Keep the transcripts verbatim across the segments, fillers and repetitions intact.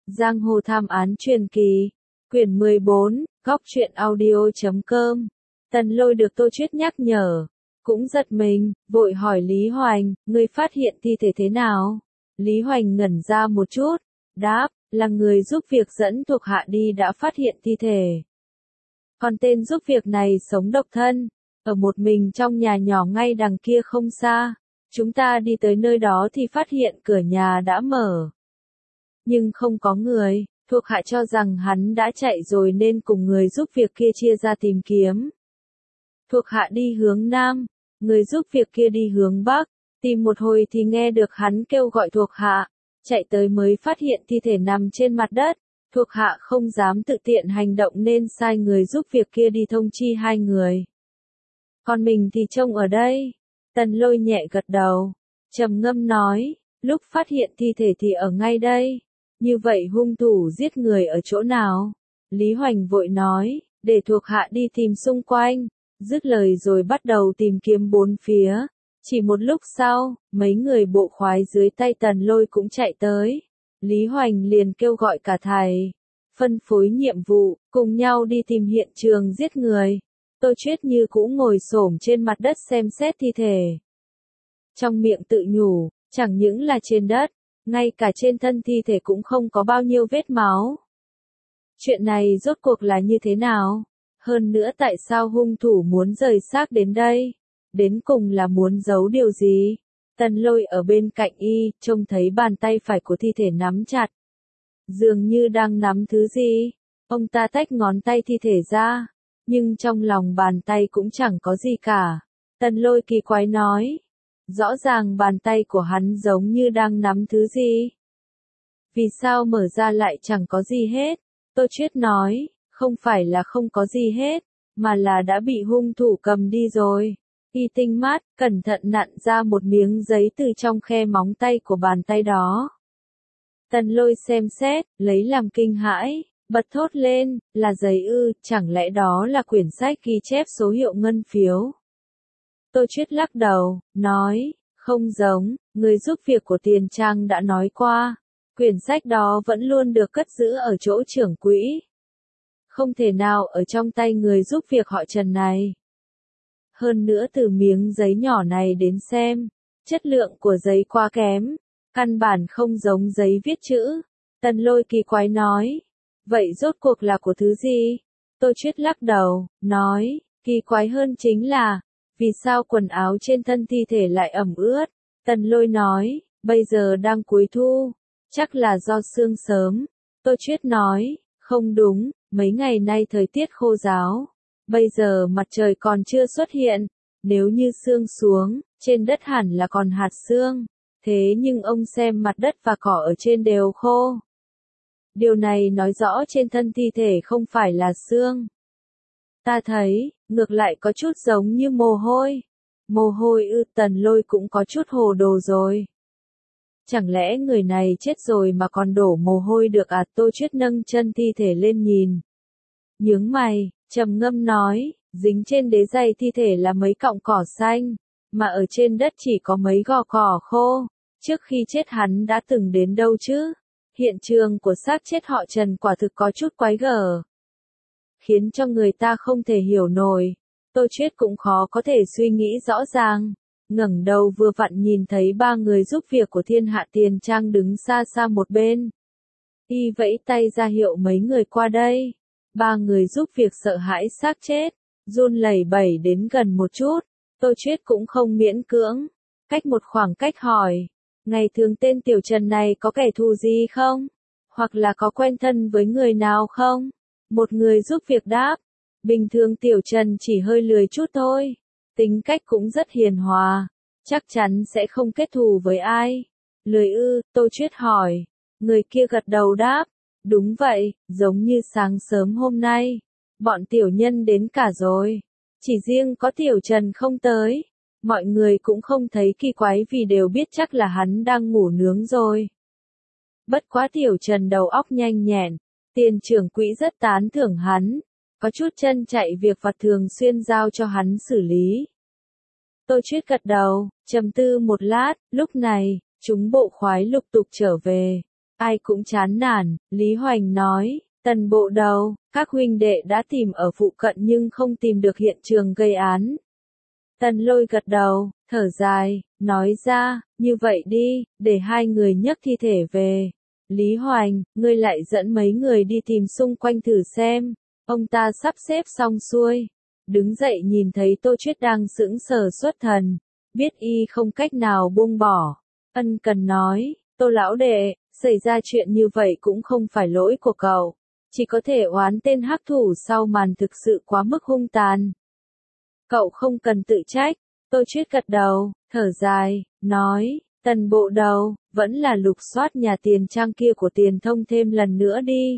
Giang hồ thám án truyền kỳ, quyển mười bốn, góc truyện audio chấm com. Tần Lôi được Tô Chuyết nhắc nhở, cũng giật mình, vội hỏi Lý Hoành, ngươi phát hiện thi thể thế nào? Lý Hoành ngẩn ra một chút, đáp, là người giúp việc dẫn thuộc hạ đi đã phát hiện thi thể. Còn tên giúp việc này sống độc thân, ở một mình trong nhà nhỏ ngay đằng kia không xa. Chúng ta đi tới nơi đó thì phát hiện cửa nhà đã mở. Nhưng không có người, thuộc hạ cho rằng hắn đã chạy rồi nên cùng người giúp việc kia chia ra tìm kiếm. Thuộc hạ đi hướng Nam, người giúp việc kia đi hướng Bắc, tìm một hồi thì nghe được hắn kêu gọi thuộc hạ, chạy tới mới phát hiện thi thể nằm trên mặt đất. Thuộc hạ không dám tự tiện hành động nên sai người giúp việc kia đi thông chi hai người. Còn mình thì trông ở đây. Tần Lôi nhẹ gật đầu, trầm ngâm nói, lúc phát hiện thi thể thì ở ngay đây. Như vậy hung thủ giết người ở chỗ nào? Lý Hoành vội nói, để thuộc hạ đi tìm xung quanh. Dứt lời rồi bắt đầu tìm kiếm bốn phía. Chỉ một lúc sau, mấy người bộ khoái dưới tay Tần Lôi cũng chạy tới. Lý Hoành liền kêu gọi cả thầy, phân phối nhiệm vụ, cùng nhau đi tìm hiện trường giết người. Tô Chuyết như cũ ngồi xổm trên mặt đất xem xét thi thể. Trong miệng tự nhủ, chẳng những là trên đất, ngay cả trên thân thi thể cũng không có bao nhiêu vết máu. Chuyện này rốt cuộc là như thế nào? Hơn nữa tại sao hung thủ muốn rời xác đến đây? Đến cùng là muốn giấu điều gì? Tần Lôi ở bên cạnh y, trông thấy bàn tay phải của thi thể nắm chặt. Dường như đang nắm thứ gì. Ông ta tách ngón tay thi thể ra. Nhưng trong lòng bàn tay cũng chẳng có gì cả. Tần Lôi kỳ quái nói. Rõ ràng bàn tay của hắn giống như đang nắm thứ gì. Vì sao mở ra lại chẳng có gì hết? Tô Chuyết nói, không phải là không có gì hết, mà là đã bị hung thủ cầm đi rồi. Y tinh mắt, cẩn thận nặn ra một miếng giấy từ trong khe móng tay của bàn tay đó. Tần Lôi xem xét, lấy làm kinh hãi, bật thốt lên, là giấy ư, chẳng lẽ đó là quyển sách ghi chép số hiệu ngân phiếu. Tô Chuyết lắc đầu, nói, không giống, người giúp việc của Tiền Trang đã nói qua, quyển sách đó vẫn luôn được cất giữ ở chỗ trưởng quỹ. Không thể nào ở trong tay người giúp việc họ Trần này. Hơn nữa từ miếng giấy nhỏ này đến xem, chất lượng của giấy quá kém, căn bản không giống giấy viết chữ. Tần Lôi kỳ quái nói, vậy rốt cuộc là của thứ gì? Tô Chuyết lắc đầu, nói, kỳ quái hơn chính là, vì sao quần áo trên thân thi thể lại ẩm ướt? Tần Lôi nói, bây giờ đang cuối thu, chắc là do sương sớm. Tô Chuyết nói, không đúng, mấy ngày nay thời tiết khô ráo. Bây giờ mặt trời còn chưa xuất hiện, nếu như sương xuống, trên đất hẳn là còn hạt sương. Thế nhưng ông xem mặt đất và cỏ ở trên đều khô. Điều này nói rõ trên thân thi thể không phải là sương. Ta thấy, ngược lại có chút giống như mồ hôi. Mồ hôi ư? Tần Lôi cũng có chút hồ đồ rồi. Chẳng lẽ người này chết rồi mà còn đổ mồ hôi được à? Tô Chuyết nâng chân thi thể lên nhìn. Nhướng mày, trầm ngâm nói, dính trên đế giày thi thể là mấy cọng cỏ xanh, mà ở trên đất chỉ có mấy gò cỏ khô. Trước khi chết hắn đã từng đến đâu chứ? Hiện trường của xác chết họ Trần quả thực có chút quái gở, khiến cho người ta không thể hiểu nổi. Tô Chuyết cũng khó có thể suy nghĩ rõ ràng. Ngẩng đầu vừa vặn nhìn thấy ba người giúp việc của Thiên Hạ Tiền Trang đứng xa xa một bên. Y vẫy tay ra hiệu mấy người qua đây. Ba người giúp việc sợ hãi xác chết, run lẩy bẩy đến gần một chút. Tô Chuyết cũng không miễn cưỡng, cách một khoảng cách hỏi, ngày thường tên Tiểu Trần này có kẻ thù gì không? Hoặc là có quen thân với người nào không? Một người giúp việc đáp, bình thường Tiểu Trần chỉ hơi lười chút thôi, tính cách cũng rất hiền hòa, chắc chắn sẽ không kết thù với ai. Lười ư? Tô Chuyết hỏi. Người kia gật đầu đáp, đúng vậy, giống như sáng sớm hôm nay, bọn tiểu nhân đến cả rồi, chỉ riêng có Tiểu Trần không tới. Mọi người cũng không thấy kỳ quái vì đều biết chắc là hắn đang ngủ nướng rồi. Bất quá Tiểu Trần đầu óc nhanh nhẹn, Tiền trưởng quỹ rất tán thưởng hắn, có chút chân chạy việc vặt thường xuyên giao cho hắn xử lý. Tô Chuyết gật đầu, trầm tư một lát, lúc này, chúng bộ khoái lục tục trở về. ai cũng chán nản, Lý Hoành nói, Tần bộ đầu, các huynh đệ đã tìm ở phụ cận nhưng không tìm được hiện trường gây án. Tần Lôi gật đầu, thở dài, nói ra, như vậy đi, để hai người nhấc thi thể về. Lý Hoành, ngươi lại dẫn mấy người đi tìm xung quanh thử xem. Ông ta sắp xếp xong xuôi. Đứng dậy nhìn thấy Tô Chuyết đang sững sờ xuất thần. Biết y không cách nào buông bỏ. Ân cần nói, Tô lão đệ, xảy ra chuyện như vậy cũng không phải lỗi của cậu. Chỉ có thể oán tên hắc thủ sau màn thực sự quá mức hung tàn. Cậu không cần tự trách. Tô Chuyết gật đầu, thở dài, nói, Tần bộ đầu, vẫn là lục soát nhà tiền trang kia của Tiền Thông thêm lần nữa đi.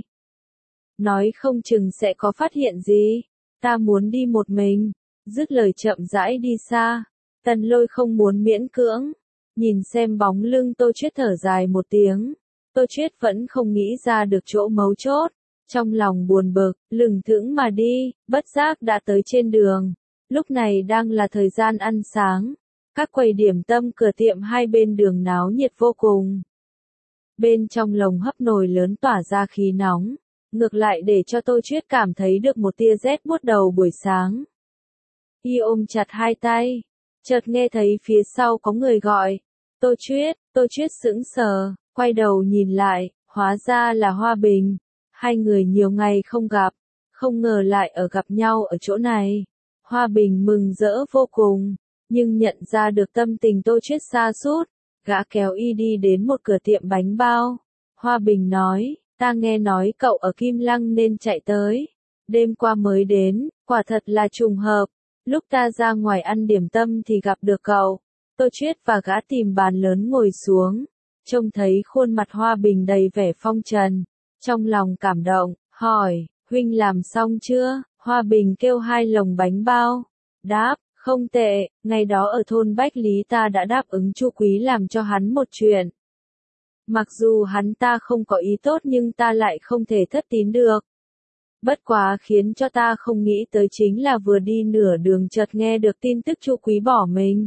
Nói không chừng sẽ có phát hiện gì. Ta muốn đi một mình. Dứt lời chậm rãi đi xa. Tần Lôi không muốn miễn cưỡng. Nhìn xem bóng lưng Tô Chuyết thở dài một tiếng. Tô Chuyết vẫn không nghĩ ra được chỗ mấu chốt. Trong lòng buồn bực, lừng thững mà đi, bất giác đã tới trên đường. Lúc này đang là thời gian ăn sáng. Các quầy điểm tâm cửa tiệm hai bên đường náo nhiệt vô cùng. Bên trong lồng hấp nồi lớn tỏa ra khí nóng. Ngược lại để cho Tô Chuyết cảm thấy được một tia rét buốt đầu buổi sáng. Y ôm chặt hai tay. Chợt nghe thấy phía sau có người gọi. Tô Chuyết, Tô Chuyết sững sờ, quay đầu nhìn lại, hóa ra là Hoa Bình. Hai người nhiều ngày không gặp, không ngờ lại ở gặp nhau ở chỗ này. Hoa Bình mừng rỡ vô cùng, nhưng nhận ra được tâm tình Tô Chuyết sa sút, gã kéo y đi đến một cửa tiệm bánh bao. Hoa Bình nói, ta nghe nói cậu ở Kim Lăng nên chạy tới. Đêm qua mới đến, quả thật là trùng hợp. Lúc ta ra ngoài ăn điểm tâm thì gặp được cậu. Tô Chuyết và gã tìm bàn lớn ngồi xuống. Trông thấy khuôn mặt Hoa Bình đầy vẻ phong trần. Trong lòng cảm động, hỏi, huynh làm xong chưa? Hoa Bình kêu hai lồng bánh bao. Đáp, không tệ, ngày đó ở thôn Bách Lý ta đã đáp ứng Chu Quý làm cho hắn một chuyện. Mặc dù hắn ta không có ý tốt nhưng ta lại không thể thất tín được. Bất quá khiến cho ta không nghĩ tới chính là vừa đi nửa đường chợt nghe được tin tức Chu Quý bỏ mình.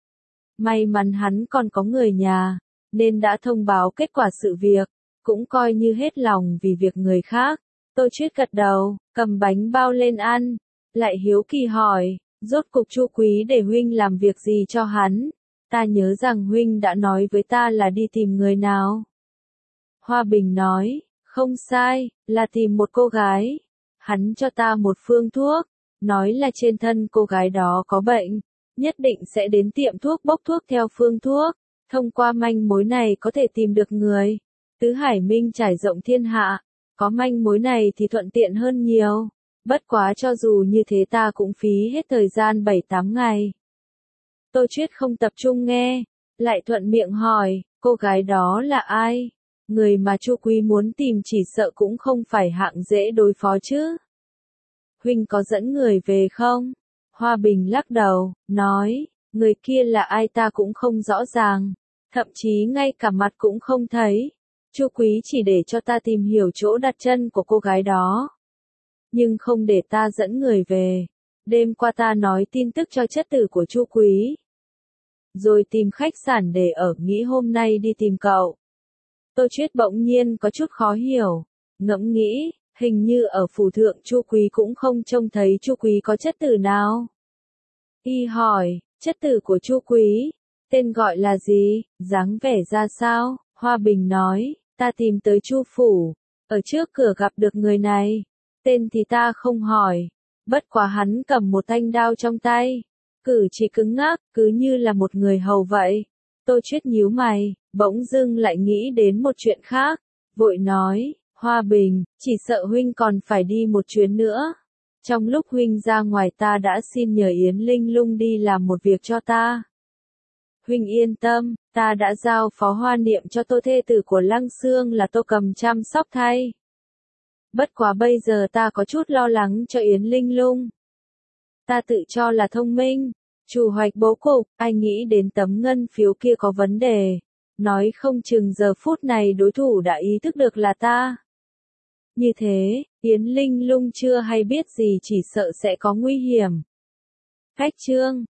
May mắn hắn còn có người nhà, nên đã thông báo kết quả sự việc, cũng coi như hết lòng vì việc người khác. Tô Chuyết gật đầu, cầm bánh bao lên ăn, lại hiếu kỳ hỏi, rốt cục Chu Quý để huynh làm việc gì cho hắn? Ta nhớ rằng huynh đã nói với ta là đi tìm người nào. Hoa Bình nói, không sai, là tìm một cô gái. Hắn cho ta một phương thuốc, nói là trên thân cô gái đó có bệnh, nhất định sẽ đến tiệm thuốc bốc thuốc theo phương thuốc. Thông qua manh mối này có thể tìm được người. Tứ Hải Minh trải rộng thiên hạ, có manh mối này thì thuận tiện hơn nhiều. Bất quá cho dù như thế ta cũng phí hết thời gian bảy tám ngày. Tô Chuyết không tập trung nghe, lại thuận miệng hỏi, cô gái đó là ai? Người mà Chu Quý muốn tìm chỉ sợ cũng không phải hạng dễ đối phó chứ. Huynh có dẫn người về không? Hoa Bình lắc đầu, nói, người kia là ai ta cũng không rõ ràng, thậm chí ngay cả mặt cũng không thấy. Chu Quý chỉ để cho ta tìm hiểu chỗ đặt chân của cô gái đó, nhưng không để ta dẫn người về. Đêm qua ta nói tin tức cho chất tử của Chu Quý, rồi tìm khách sạn để ở, nghĩ hôm nay đi tìm cậu. Tô Chuyết bỗng nhiên có chút khó hiểu, ngẫm nghĩ, hình như ở phủ thượng Chu Quý cũng không trông thấy Chu Quý có chất tử nào. Y hỏi, chất tử của Chu Quý, tên gọi là gì, dáng vẻ ra sao? Hoa Bình nói, ta tìm tới Chu phủ, ở trước cửa gặp được người này, tên thì ta không hỏi, bất quá hắn cầm một thanh đao trong tay, cử chỉ cứng ngắc, cứ như là một người hầu vậy. Tô Chuyết nhíu mày, bỗng dưng lại nghĩ đến một chuyện khác, vội nói, Hoa Bình, chỉ sợ huynh còn phải đi một chuyến nữa. Trong lúc huynh ra ngoài ta đã xin nhờ Yến Linh Lung đi làm một việc cho ta. Huynh yên tâm, ta đã giao phó Hoa Niệm cho Tô thê tử của Lăng Xương là Tô Cầm chăm sóc thay. Bất quá bây giờ ta có chút lo lắng cho Yến Linh Lung. Ta tự cho là thông minh, chủ hoạch bố cục, ai nghĩ đến tấm ngân phiếu kia có vấn đề. Nói không chừng giờ phút này đối thủ đã ý thức được là ta. Như thế, Yến Linh Lung chưa hay biết gì chỉ sợ sẽ có nguy hiểm. Khách chương